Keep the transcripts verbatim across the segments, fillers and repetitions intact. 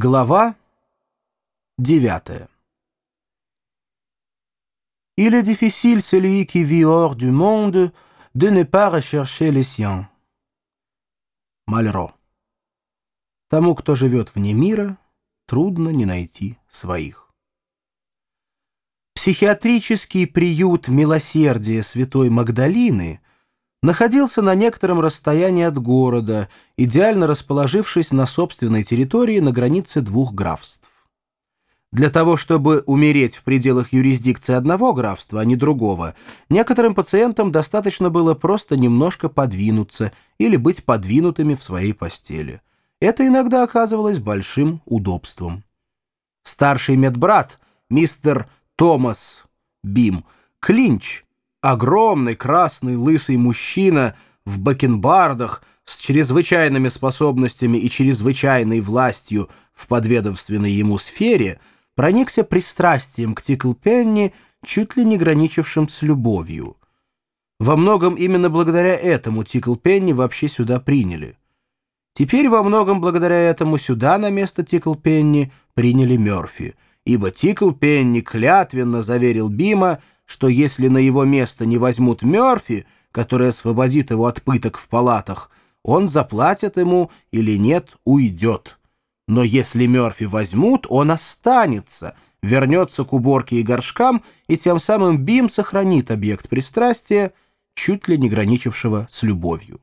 Глава девятая. Il est difficile celui qui vit hors du monde de ne pas rechercher les siens. Мальро. Тому, кто живет вне мира, трудно не найти своих. Психиатрический приют милосердия Святой Магдалины находился на некотором расстоянии от города, идеально расположившись на собственной территории на границе двух графств. Для того, чтобы умереть в пределах юрисдикции одного графства, а не другого, некоторым пациентам достаточно было просто немножко подвинуться или быть подвинутыми в своей постели. Это иногда оказывалось большим удобством. Старший медбрат, мистер Томас Бим Клинч, огромный красный лысый мужчина в бакенбардах с чрезвычайными способностями и чрезвычайной властью в подведомственной ему сфере, проникся пристрастием к Тиклпенни, чуть ли не граничившим с любовью. Во многом именно благодаря этому Тиклпенни вообще сюда приняли. Теперь во многом благодаря этому сюда на место Тиклпенни приняли Мёрфи, ибо Тиклпенни клятвенно заверил Бима, что если на его место не возьмут Мёрфи, который освободит его от пыток в палатах, он заплатит ему или нет, уйдет. Но если Мёрфи возьмут, он останется, вернется к уборке и горшкам, и тем самым Бим сохранит объект пристрастия, чуть ли не граничившего с любовью.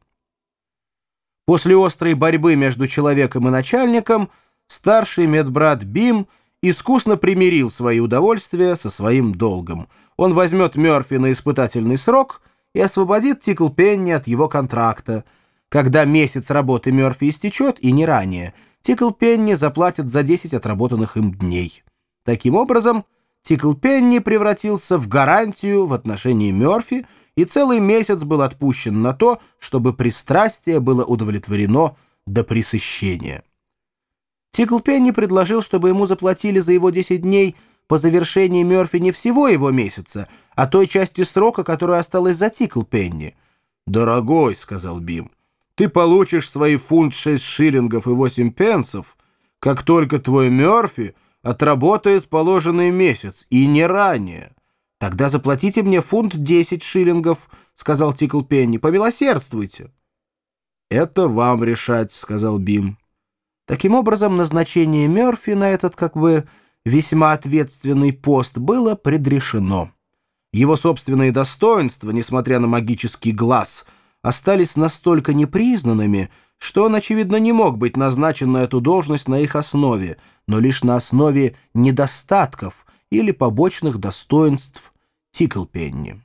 После острой борьбы между человеком и начальником старший медбрат Бим искусно примирил свои удовольствия со своим долгом. Он возьмет Мёрфи на испытательный срок и освободит Тиклпенни от его контракта. Когда месяц работы Мёрфи истечет, и не ранее, Тиклпенни заплатит за десять отработанных им дней. Таким образом, Тиклпенни превратился в гарантию в отношении Мёрфи, и целый месяц был отпущен на то, чтобы пристрастие было удовлетворено до пресыщения. Тиклпенни предложил, чтобы ему заплатили за его десять дней по завершении Мёрфи не всего его месяца, а той части срока, которая осталась за Тиклпенни. «Дорогой», — сказал Бим, — «ты получишь свои фунт шесть шиллингов и восемь пенсов, как только твой Мёрфи отработает положенный месяц, и не ранее». «Тогда заплатите мне фунт десять шиллингов», — сказал Тиклпенни, — «помилосердствуйте». «Это вам решать», — сказал Бим. Таким образом, назначение Мёрфи на этот, как бы, весьма ответственный пост было предрешено. Его собственные достоинства, несмотря на магический глаз, остались настолько непризнанными, что он, очевидно, не мог быть назначен на эту должность на их основе, но лишь на основе недостатков или побочных достоинств Тиклпенни.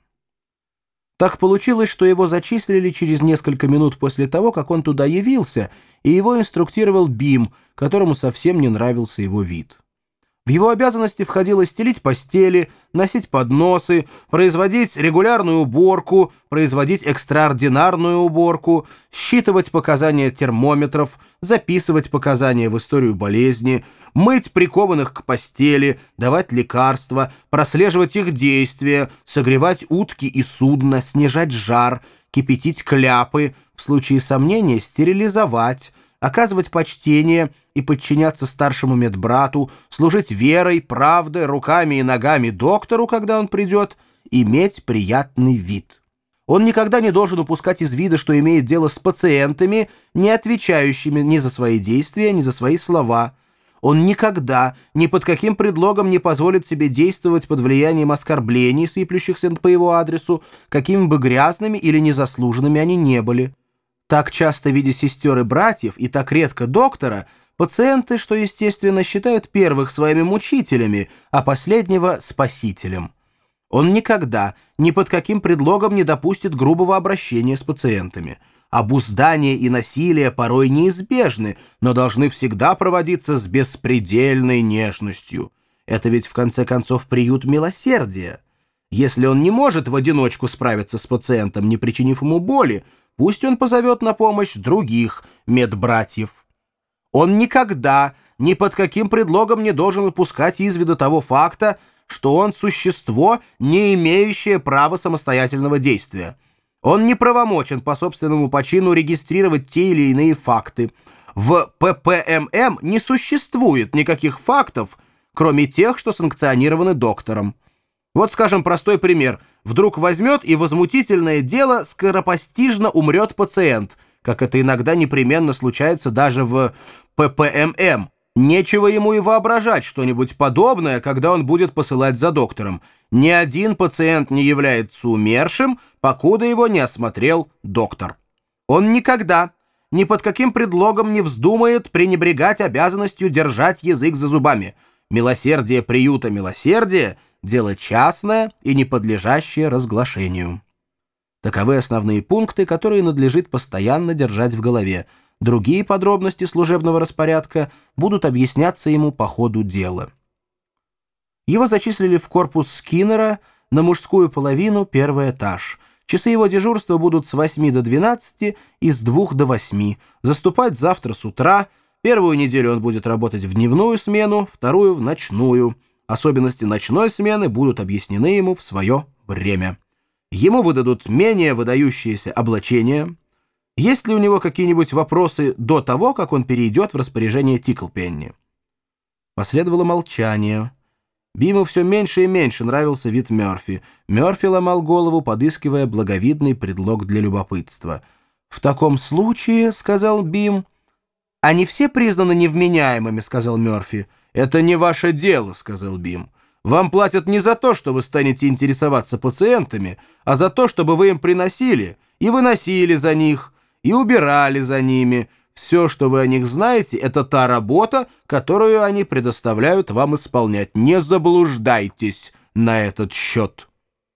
Так получилось, что его зачислили через несколько минут после того, как он туда явился, и его инструктировал Бим, которому совсем не нравился его вид. В его обязанности входило стелить постели, носить подносы, производить регулярную уборку, производить экстраординарную уборку, считывать показания термометров, записывать показания в историю болезни, мыть прикованных к постели, давать лекарства, прослеживать их действия, согревать утки и судно, снижать жар, кипятить кляпы, в случае сомнения стерилизовать, оказывать почтение и подчиняться старшему медбрату, служить верой, правдой, руками и ногами доктору, когда он придет, иметь приятный вид. Он никогда не должен упускать из вида, что имеет дело с пациентами, не отвечающими ни за свои действия, ни за свои слова. Он никогда, ни под каким предлогом не позволит себе действовать под влиянием оскорблений, сыплющихся по его адресу, какими бы грязными или незаслуженными они не были. Так часто видя сестер и братьев, и так редко доктора, пациенты, что естественно, считают первых своими мучителями, а последнего — спасителем. Он никогда, ни под каким предлогом не допустит грубого обращения с пациентами. Обуздание и насилие порой неизбежны, но должны всегда проводиться с беспредельной нежностью. Это ведь, в конце концов, приют милосердия. Если он не может в одиночку справиться с пациентом, не причинив ему боли, пусть он позовет на помощь других медбратьев. Он никогда, ни под каким предлогом не должен упускать из вида того факта, что он существо, не имеющее права самостоятельного действия. Он не правомочен по собственному почину регистрировать те или иные факты. В П П М М не существует никаких фактов, кроме тех, что санкционированы доктором. Вот, скажем, простой пример. Вдруг возьмет и возмутительное дело скоропостижно умрет пациент, как это иногда непременно случается даже в П П М М. Нечего ему и воображать что-нибудь подобное, когда он будет посылать за доктором. Ни один пациент не является умершим, покуда его не осмотрел доктор. Он никогда, ни под каким предлогом не вздумает пренебрегать обязанностью держать язык за зубами. Милосердие приюта милосердия — дело частное и не подлежащее разглашению. Таковы основные пункты, которые надлежит постоянно держать в голове. Другие подробности служебного распорядка будут объясняться ему по ходу дела. Его зачислили в корпус Скиннера на мужскую половину, первый этаж. Часы его дежурства будут с восьми до двенадцати и с двух до восьми. Заступать завтра с утра. Первую неделю он будет работать в дневную смену, вторую — в ночную. Особенности ночной смены будут объяснены ему в свое время. Ему выдадут менее выдающиеся облачения. Есть ли у него какие-нибудь вопросы до того, как он перейдет в распоряжение Тиклпенни? Последовало молчание. Биму все меньше и меньше нравился вид Мёрфи. Мёрфи ломал голову, подыскивая благовидный предлог для любопытства. «В таком случае, — сказал Бим, — они все признаны невменяемыми, — сказал Мёрфи. «Это не ваше дело, — сказал Бим. Вам платят не за то, что вы станете интересоваться пациентами, а за то, чтобы вы им приносили и выносили за них, и убирали за ними. Все, что вы о них знаете, это та работа, которую они предоставляют вам исполнять. Не заблуждайтесь на этот счет».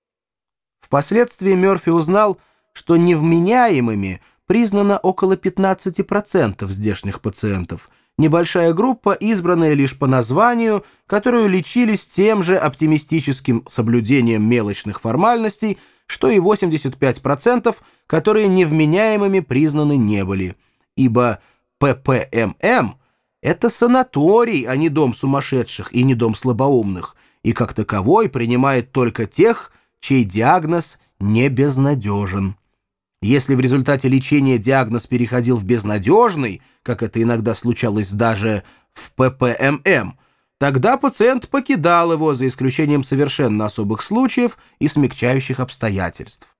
Впоследствии Мёрфи узнал, что невменяемыми признано около пятнадцати процентов здешних пациентов. Небольшая группа, избранная лишь по названию, которую лечились тем же оптимистическим соблюдением мелочных формальностей, что и восемьдесят пять процентов, которые невменяемыми признаны не были. Ибо П П М М — это санаторий, а не дом сумасшедших и не дом слабоумных, и как таковой принимает только тех, чей диагноз не безнадежен. Если в результате лечения диагноз переходил в безнадежный, как это иногда случалось даже в П П М М, тогда пациент покидал его, за исключением совершенно особых случаев и смягчающих обстоятельств.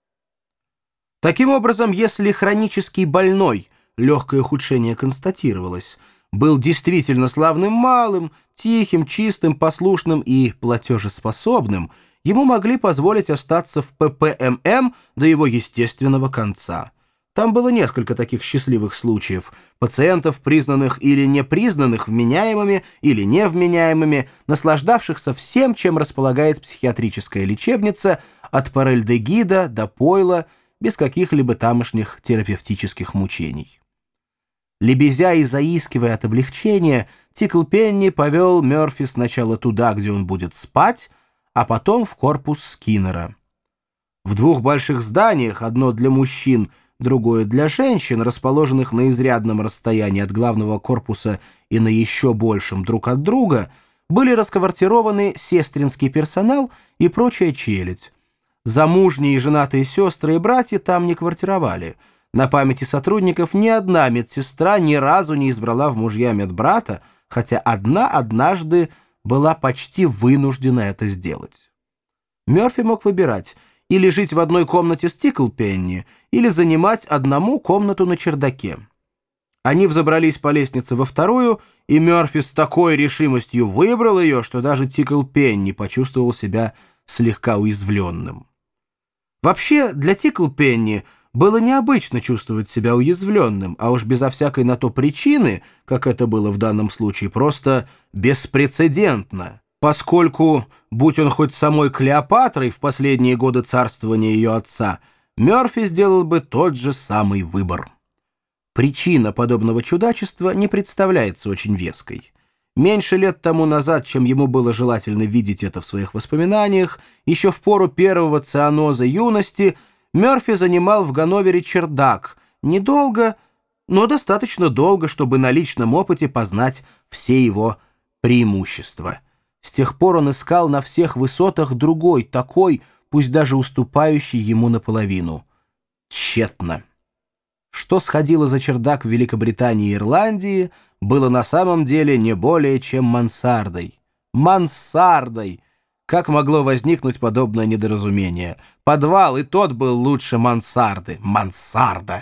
Таким образом, если хронический больной, легкое ухудшение констатировалось, был действительно славным малым, тихим, чистым, послушным и платежеспособным, ему могли позволить остаться в П П М М до его естественного конца. Там было несколько таких счастливых случаев. Пациентов, признанных или не признанных вменяемыми или невменяемыми, наслаждавшихся всем, чем располагает психиатрическая лечебница, от паральдегида до пойла, без каких-либо тамошних терапевтических мучений. Лебезя и заискивая от облегчения, Тиклпенни повел Мёрфи сначала туда, где он будет спать, а потом в корпус Скиннера. В двух больших зданиях, одно для мужчин, другое для женщин, расположенных на изрядном расстоянии от главного корпуса и на еще большем друг от друга, были расквартированы сестринский персонал и прочая челядь. Замужние и женатые сестры и братья там не квартировали. На памяти сотрудников ни одна медсестра ни разу не избрала в мужья медбрата, хотя одна однажды была почти вынуждена это сделать. Мёрфи мог выбирать или жить в одной комнате с Тиклпенни, или занимать одному комнату на чердаке. Они взобрались по лестнице во вторую, и Мёрфи с такой решимостью выбрал ее, что даже Тиклпенни почувствовал себя слегка уязвленным. Вообще, для Тиклпенни было необычно чувствовать себя уязвленным, а уж безо всякой на то причины, как это было в данном случае, просто беспрецедентно, поскольку, будь он хоть самой Клеопатрой в последние годы царствования ее отца, Мёрфи сделал бы тот же самый выбор. Причина подобного чудачества не представляется очень веской. Меньше лет тому назад, чем ему было желательно видеть это в своих воспоминаниях, еще в пору первого цианоза юности Мёрфи занимал в Ганновере чердак, недолго, но достаточно долго, чтобы на личном опыте познать все его преимущества. С тех пор он искал на всех высотах другой, такой, пусть даже уступающий ему наполовину. Тщетно. Что сходило за чердак в Великобритании и Ирландии, было на самом деле не более чем мансардой. Мансардой! Как могло возникнуть подобное недоразумение? Подвал и тот был лучше мансарды. Мансарда!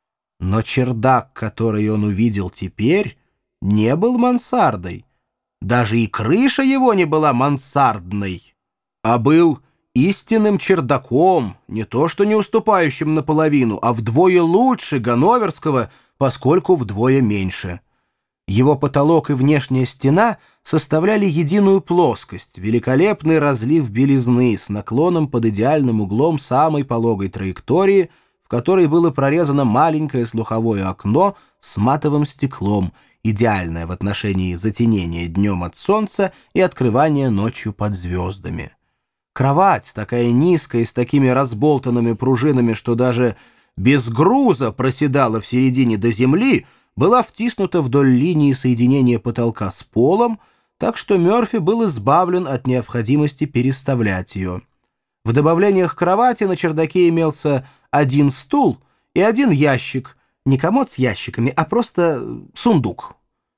Но чердак, который он увидел теперь, не был мансардой. Даже и крыша его не была мансардной, а был истинным чердаком, не то что не уступающим наполовину, а вдвое лучше ганноверского, поскольку вдвое меньше. Его потолок и внешняя стена составляли единую плоскость, великолепный разлив белизны с наклоном под идеальным углом самой пологой траектории, в которой было прорезано маленькое слуховое окно с матовым стеклом, идеальное в отношении затенения днем от солнца и открывания ночью под звездами. Кровать, такая низкая и с такими разболтанными пружинами, что даже без груза проседала в середине до земли, была втиснута вдоль линии соединения потолка с полом, так что Мёрфи был избавлен от необходимости переставлять ее. В добавлениях к кровати на чердаке имелся один стул и один ящик, не комод с ящиками, а просто сундук.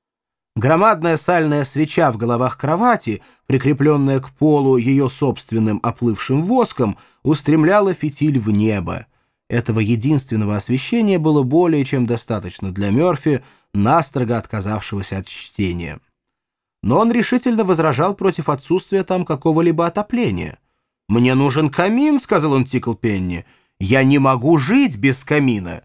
Громадная сальная свеча в головах кровати, прикрепленная к полу ее собственным оплывшим воском, устремляла фитиль в небо. Этого единственного освещения было более чем достаточно для Мёрфи, настрого отказавшегося от чтения. Но он решительно возражал против отсутствия там какого-либо отопления. «Мне нужен камин», — сказал он Тиклпенни. «Я не могу жить без камина».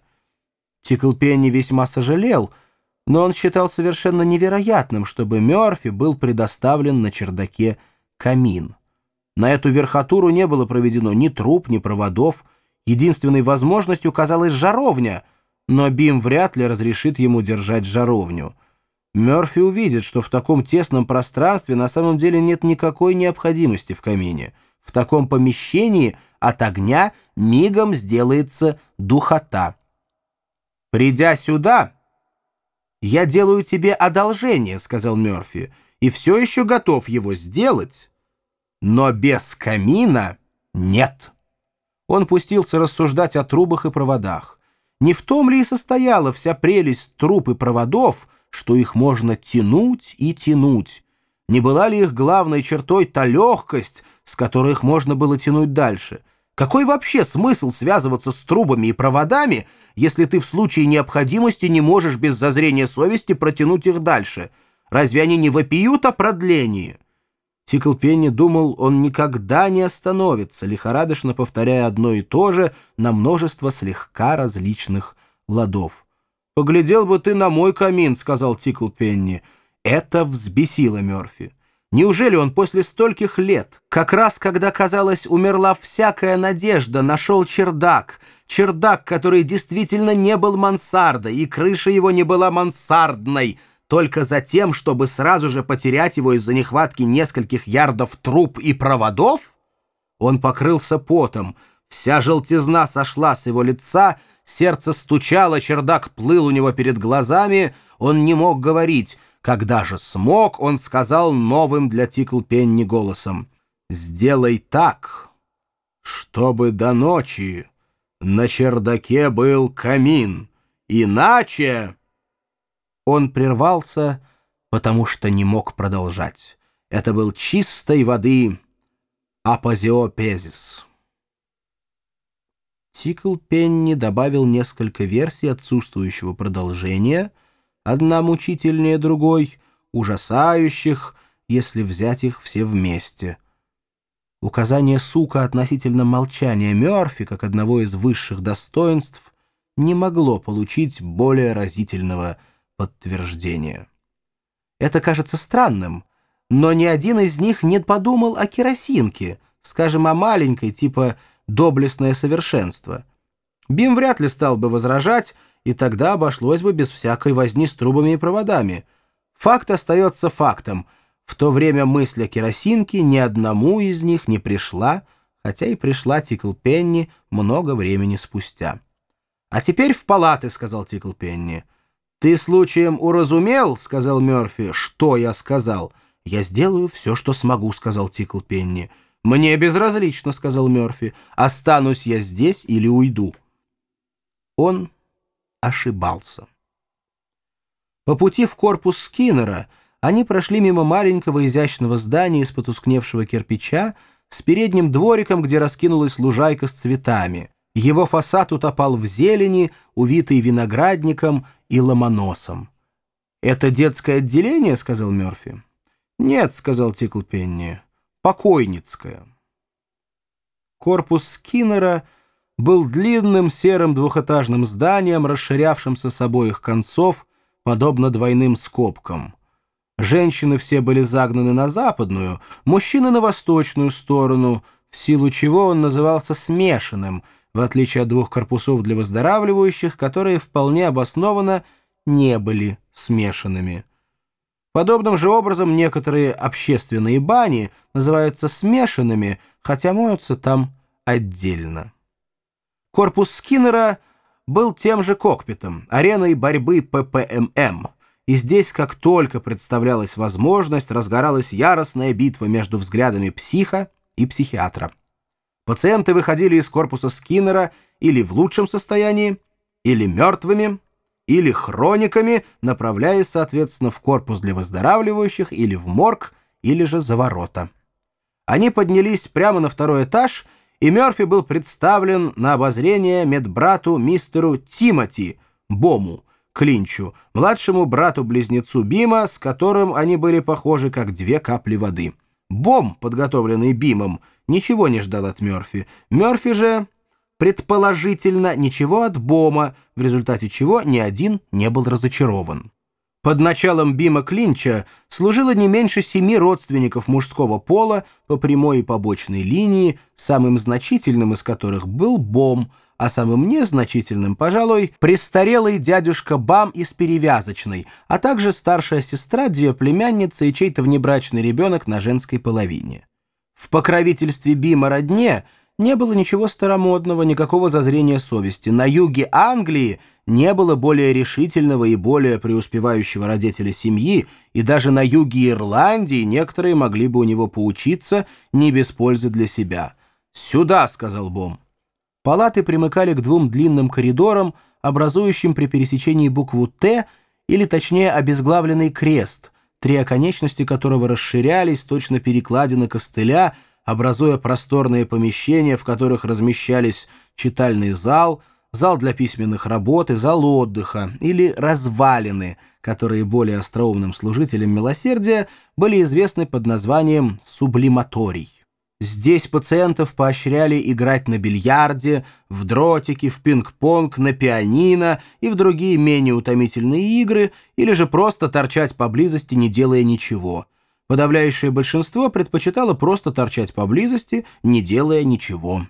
Тиклпенни весьма сожалел, но он считал совершенно невероятным, чтобы Мёрфи был предоставлен на чердаке камин. На эту верхотуру не было проведено ни труб, ни проводов. Единственной возможностью казалась жаровня, но Бим вряд ли разрешит ему держать жаровню. Мёрфи увидит, что в таком тесном пространстве на самом деле нет никакой необходимости в камине. В таком помещении от огня мигом сделается духота. «Придя сюда, я делаю тебе одолжение», — сказал Мёрфи, «и все еще готов его сделать, но без камина нет». Он пустился рассуждать о трубах и проводах. Не в том ли и состояла вся прелесть труб и проводов, что их можно тянуть и тянуть? Не была ли их главной чертой та легкость, с которой их можно было тянуть дальше? Какой вообще смысл связываться с трубами и проводами, если ты в случае необходимости не можешь без зазрения совести протянуть их дальше? Разве они не вопиют о продлении? Тиклпенни думал, он никогда не остановится, лихорадочно повторяя одно и то же на множество слегка различных ладов. «Поглядел бы ты на мой камин», — сказал Тиклпенни. Это взбесило Мёрфи. Неужели он после стольких лет, как раз когда, казалось, умерла всякая надежда, нашел чердак, чердак, который действительно не был мансардой, и крыша его не была мансардной, только за тем, чтобы сразу же потерять его из-за нехватки нескольких ярдов труб и проводов? Он покрылся потом, вся желтизна сошла с его лица, сердце стучало, чердак плыл у него перед глазами, он не мог говорить. Когда же смог, он сказал новым для Тиклпенни голосом: «Сделай так, чтобы до ночи на чердаке был камин, иначе...» Он прервался, потому что не мог продолжать. Это был чистой воды апозеопезис. Тиклпенни добавил несколько версий отсутствующего продолжения, одна мучительнее другой, ужасающих, если взять их все вместе. Указание Сука относительно молчания Мёрфи, как одного из высших достоинств, не могло получить более разительного подтверждения. Это кажется странным, но ни один из них не подумал о керосинке, скажем, о маленькой, типа доблестное совершенство. Бим вряд ли стал бы возражать, и тогда обошлось бы без всякой возни с трубами и проводами. Факт остается фактом. В то время мысль о керосинке ни одному из них не пришла, хотя и пришла Тиклпенни много времени спустя. «А теперь в палаты», — сказал Тиклпенни. «Ты случаем уразумел, — сказал Мёрфи, — что я сказал?» «Я сделаю все, что смогу», — сказал Тиклпенни. «Мне безразлично», — сказал Мёрфи. «Останусь я здесь или уйду?» Он ошибался. По пути в корпус Скиннера они прошли мимо маленького изящного здания из потускневшего кирпича с передним двориком, где раскинулась лужайка с цветами. Его фасад утопал в зелени, увитый виноградником и ломоносом. «Это детское отделение?» — сказал Мёрфи. «Нет», — сказал Тиклпенни, — «покойницкое». Корпус Скиннера был длинным серым двухэтажным зданием, расширявшимся с обоих концов, подобно двойным скобкам. Женщины все были загнаны на западную, мужчины — на восточную сторону, в силу чего он назывался смешанным, в отличие от двух корпусов для выздоравливающих, которые вполне обоснованно не были смешанными. Подобным же образом некоторые общественные бани называются смешанными, хотя моются там отдельно. Корпус Скиннера был тем же кокпитом, ареной борьбы Пэ Пэ Эм Эм, и здесь, как только представлялась возможность, разгоралась яростная битва между взглядами психа и психиатра. Пациенты выходили из корпуса Скиннера или в лучшем состоянии, или мертвыми, или хрониками, направляясь, соответственно, в корпус для выздоравливающих, или в морг, или же за ворота. Они поднялись прямо на второй этаж, и Мёрфи был представлен на обозрение медбрату мистеру Тимоти, Бому, Клинчу, младшему брату-близнецу Бима, с которым они были похожи, как две капли воды. Бом, подготовленный Бимом, ничего не ждал от Мёрфи. Мёрфи же, предположительно, ничего от Бома, в результате чего ни один не был разочарован. Под началом Бима Клинча служило не меньше семи родственников мужского пола по прямой и побочной линии, самым значительным из которых был Бом, а самым незначительным, пожалуй, престарелый дядюшка Бам из Перевязочной, а также старшая сестра, две племянницы и чей-то внебрачный ребенок на женской половине. В покровительстве Бима родне не было ничего старомодного, никакого зазрения совести. На юге Англии не было более решительного и более преуспевающего родителя семьи, и даже на юге Ирландии некоторые могли бы у него поучиться не без пользы для себя. «Сюда», — сказал Бом. Палаты примыкали к двум длинным коридорам, образующим при пересечении букву «Т», или точнее обезглавленный крест, три оконечности которого расширялись, точно перекладины костыля, образуя просторные помещения, в которых размещались читальный зал, зал для письменных работ и зал отдыха, или развалины, которые более остроумным служителям милосердия были известны под названием сублиматорий. Здесь пациентов поощряли играть на бильярде, в дротики, в пинг-понг, на пианино и в другие менее утомительные игры, или же просто торчать поблизости, не делая ничего. Подавляющее большинство предпочитало просто торчать поблизости, не делая ничего.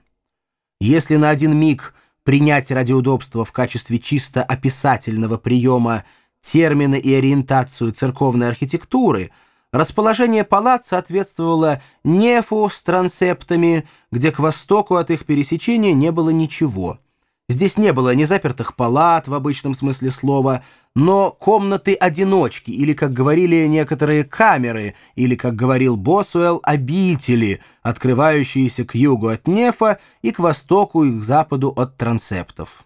Если на один миг принять ради удобства в качестве чисто описательного приема термины и ориентацию церковной архитектуры, расположение палат соответствовало нефу с трансептами, где к востоку от их пересечения не было ничего. Здесь не было ни запертых палат в обычном смысле слова, но комнаты-одиночки, или, как говорили некоторые, камеры, или, как говорил Босуэлл, обители, открывающиеся к югу от нефа и к востоку и к западу от трансептов.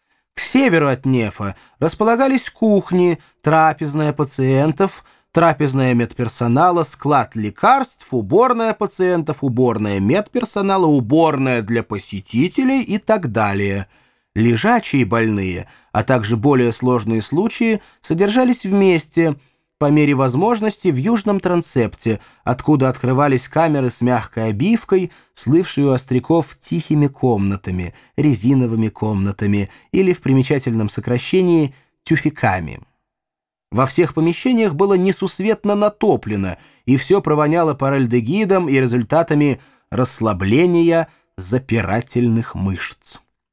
К северу от нефа располагались кухни, трапезная пациентов, трапезная медперсонала, склад лекарств, уборная пациентов, уборная медперсонала, уборная для посетителей и так далее. Лежачие больные, а также более сложные случаи содержались вместе, по мере возможности, в южном трансепте, откуда открывались камеры с мягкой обивкой, слывшие у остряков тихими комнатами, резиновыми комнатами или, в примечательном сокращении, тюфяками. Во всех помещениях было несусветно натоплено, и все провоняло паральдегидом и результатами расслабления запирательных мышц.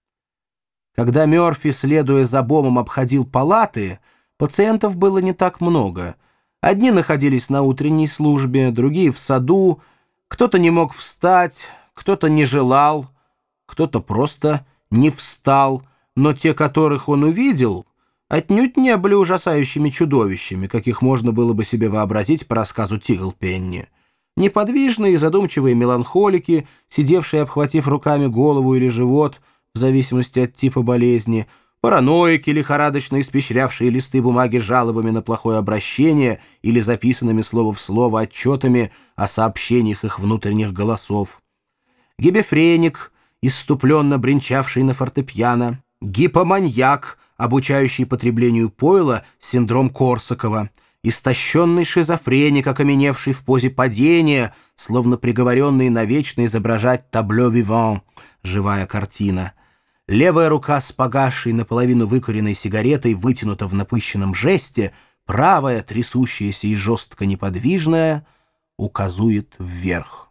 Когда Мёрфи, следуя за Бомом, обходил палаты, пациентов было не так много. Одни находились на утренней службе, другие в саду, кто-то не мог встать, кто-то не желал, кто-то просто не встал, но те, которых он увидел, отнюдь не были ужасающими чудовищами, каких можно было бы себе вообразить по рассказу Тиклпенни. Неподвижные и задумчивые меланхолики, сидевшие, обхватив руками голову или живот, в зависимости от типа болезни, параноики, лихорадочно испещрявшие листы бумаги жалобами на плохое обращение или записанными слово в слово отчетами о сообщениях их внутренних голосов, гибефреник, исступленно бренчавший на фортепиано, гипоманьяк, обучающий потреблению пойла, синдром Корсакова, истощенный шизофреник, окаменевший в позе падения, словно приговоренный навечно изображать табло виван, живая картина. Левая рука с погасшей наполовину выкуренной сигаретой вытянута в напыщенном жесте, правая, трясущаяся и жестко неподвижная, указует вверх.